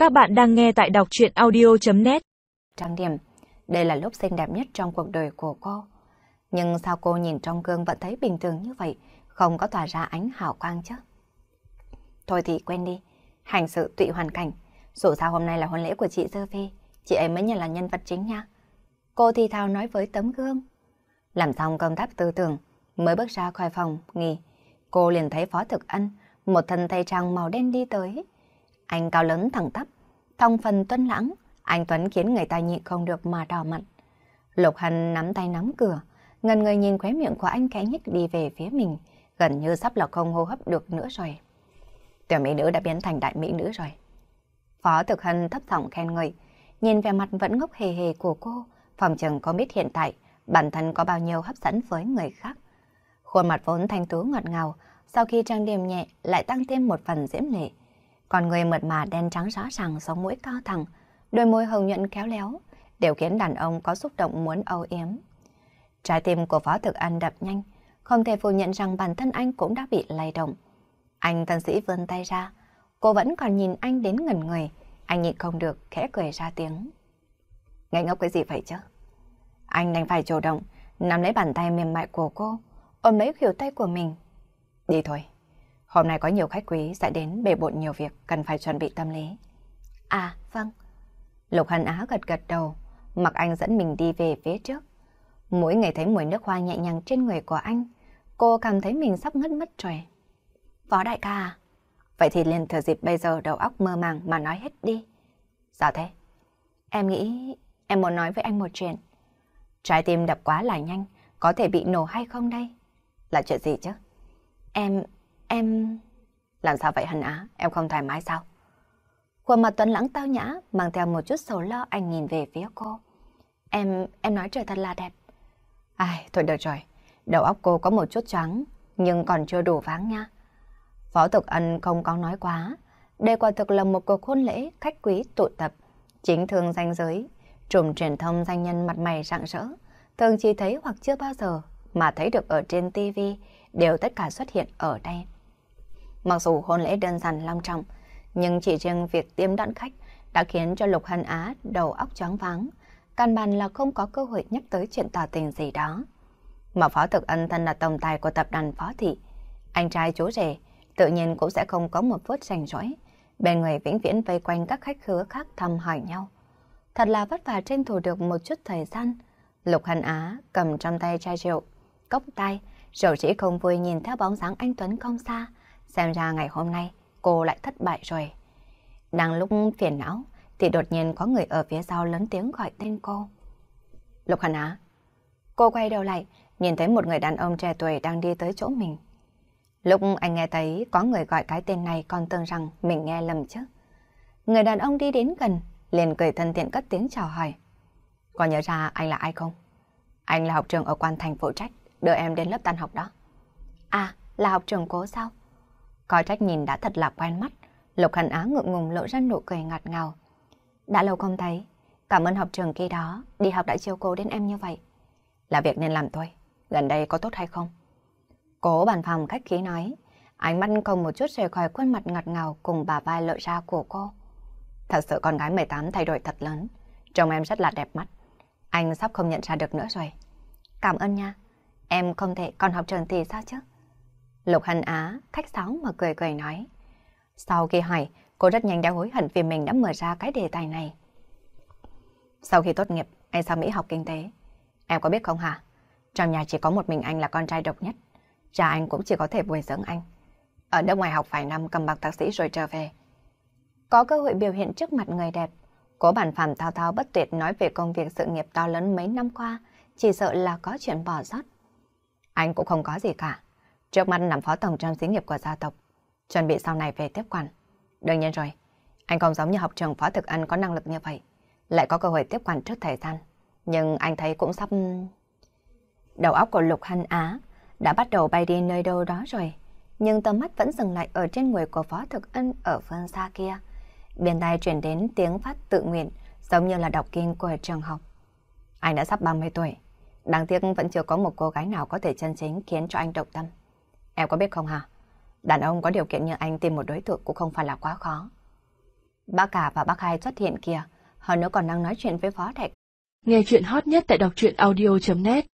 Các bạn đang nghe tại đọc truyện audio.net. Trang điểm, đây là lúc xinh đẹp nhất trong cuộc đời của cô. Nhưng sao cô nhìn trong gương vẫn thấy bình thường như vậy, không có tỏa ra ánh hào quang chứ? Thôi thì quên đi, hành sự tùy hoàn cảnh. Dù sao hôm nay là hôn lễ của chị Dơ Phi, chị ấy mới nhận là nhân vật chính nha. Cô thì thào nói với tấm gương. Làm xong công tác tư tưởng, mới bước ra khỏi phòng nghỉ, cô liền thấy Phó Thực Ân, một thân tây trang màu đen đi tới. Anh cao lớn thẳng tắp, thong phần tuấn lãng, anh Tuấn khiến người ta nhịn không được mà đỏ mặt. Lục Hân nắm tay nắm cửa, ngần người nhìn khóe miệng của anh khẽ nhích đi về phía mình, gần như sắp là không hô hấp được nữa rồi. Tiểu mỹ nữ đã biến thành đại mỹ nữ rồi. Phó Thực Hân thấp giọng khen ngợi, nhìn vẻ mặt vẫn ngốc hề hề của cô, phòng chừng có biết hiện tại bản thân có bao nhiêu hấp dẫn với người khác. Khuôn mặt vốn thanh tú ngọt ngào, sau khi trang điểm nhẹ lại tăng thêm một phần diễm lệ. Còn người mượt mà đen trắng rõ ràng, sống mũi cao thẳng, đôi môi hồng nhuận khéo léo, đều khiến đàn ông có xúc động muốn âu yếm. Trái tim của Phó Thực Ân đập nhanh, không thể phủ nhận rằng bản thân anh cũng đã bị lay động. Anh tân sĩ vươn tay ra, cô vẫn còn nhìn anh đến ngẩn người, anh nhịn không được khẽ cười ra tiếng. Ngây ngốc cái gì vậy chứ? Anh đành phải chủ động, nắm lấy bàn tay mềm mại của cô, ôm lấy khuỷu tay của mình. Đi thôi, hôm nay có nhiều khách quý sẽ đến bề bộn nhiều việc, cần phải chuẩn bị tâm lý. À, vâng. Lục Hân Á gật gật đầu, mặc anh dẫn mình đi về phía trước. Mỗi ngày thấy mùi nước hoa nhẹ nhàng trên người của anh, cô cảm thấy mình sắp ngất mất rồi. Phó đại ca à? Vậy thì liền thừa dịp bây giờ đầu óc mơ màng mà nói hết đi. Sao thế? Em nghĩ em muốn nói với anh một chuyện. Trái tim đập quá là nhanh, có thể bị nổ hay không đây? Là chuyện gì chứ? Em... Làm sao vậy Hân Á? Em không thoải mái sao? Khuôn mặt tuấn lãng tao nhã, mang theo một chút sầu lo, anh nhìn về phía cô. Em nói trời thật là đẹp. Ai, thôi được rồi. Đầu óc cô có một chút choáng, nhưng còn chưa đủ váng nha. Phó Thực Ân không có nói quá. Đây quả thực là một cuộc hôn lễ khách quý tụ tập. Chính thương danh giới, trùm truyền thông danh nhân mặt mày rạng rỡ, thường chỉ thấy hoặc chưa bao giờ mà thấy được ở trên TV, đều tất cả xuất hiện ở đây. Mặc dù hôn lễ đơn giản long trọng, nhưng chỉ riêng việc tiêm đón khách đã khiến cho Lục Hân Á đầu óc choáng váng, căn bản là không có cơ hội nhắc tới chuyện tỏ tình gì đó. Mà Phó Thực Ân thân là tổng tài của tập đoàn Phó Thị, anh trai chú rể tự nhiên cũng sẽ không có một phút rảnh rỗi, bên người vĩnh viễn vây quanh các khách khứa khác thăm hỏi nhau. Thật là vất vả tranh thủ được một chút thời gian. Lục Hân Á cầm trong tay chai rượu, cốc tay, rượu chỉ không vui nhìn theo bóng dáng anh Tuấn không xa. Xem ra ngày hôm nay cô lại thất bại rồi. Đang lúc phiền não thì đột nhiên có người ở phía sau lớn tiếng gọi tên cô. Lục Hân Á. Cô quay đầu lại, nhìn thấy một người đàn ông trẻ tuổi đang đi tới chỗ mình. Lúc anh nghe thấy có người gọi cái tên này còn tưởng rằng mình nghe lầm chứ. Người đàn ông đi đến gần, liền cười thân thiện cất tiếng chào hỏi. Có nhớ ra anh là ai không? Anh là học trưởng ở Quan Thành phụ trách, đưa em đến lớp tan học đó. À, là học trưởng Cố sao? Có trách nhìn đã thật là quen mắt, Lục Hân Á ngượng ngùng lộ ra nụ cười ngọt ngào. Đã lâu không thấy, cảm ơn học trưởng khi đó đi học đã chiều cố đến em như vậy. Là việc nên làm thôi, gần đây có tốt hay không? Cố bàn phòng khách khí nói, ánh mắt không một chút rời khỏi khuôn mặt ngọt ngào cùng bả vai lộ ra của cô. Thật sự con gái 18 thay đổi thật lớn, trông em rất là đẹp mắt. Anh sắp không nhận ra được nữa rồi. Cảm ơn nha, em không thể, còn học trường thì sao chứ? Lục Hân Á khách sáo mà cười cười nói. Sau khi hỏi, cô rất nhanh đã hối hận vì mình đã mở ra cái đề tài này. Sau khi tốt nghiệp, anh sang Mỹ học kinh tế. Em có biết không hả? Trong nhà chỉ có một mình anh là con trai độc nhất. Cha anh cũng chỉ có thể bồi dưỡng anh. Ở nước ngoài học vài năm cầm bằng thạc sĩ rồi trở về. Có cơ hội biểu hiện trước mặt người đẹp, Cố Bản Phàm thao thao bất tuyệt nói về công việc sự nghiệp to lớn mấy năm qua, chỉ sợ là có chuyện bỏ sót. Anh cũng không có gì cả. Trước mắt làm phó tổng trong xí nghiệp của gia tộc, chuẩn bị sau này về tiếp quản. Đương nhiên rồi, anh không giống như học trường Phó Thực Ân có năng lực như vậy, lại có cơ hội tiếp quản trước thời gian. Nhưng anh thấy cũng sắp... Đầu óc của Lục Hân Á đã bắt đầu bay đi nơi đâu đó rồi, nhưng tầm mắt vẫn dừng lại ở trên người của Phó Thực Ân ở phương xa kia. Bên tai truyền đến tiếng phát tự nguyện, giống như là đọc kinh của trường học. Anh đã sắp 30 tuổi, đáng tiếc vẫn chưa có một cô gái nào có thể chân chính khiến cho anh động tâm. Em có biết không hả? Đàn ông có điều kiện như anh tìm một đối tượng cũng không phải là quá khó. Bác cả và bác hai xuất hiện kìa, hơn nữa còn đang nói chuyện với Phó Thạch. Nghe chuyện hot nhất tại đọc truyện audio.net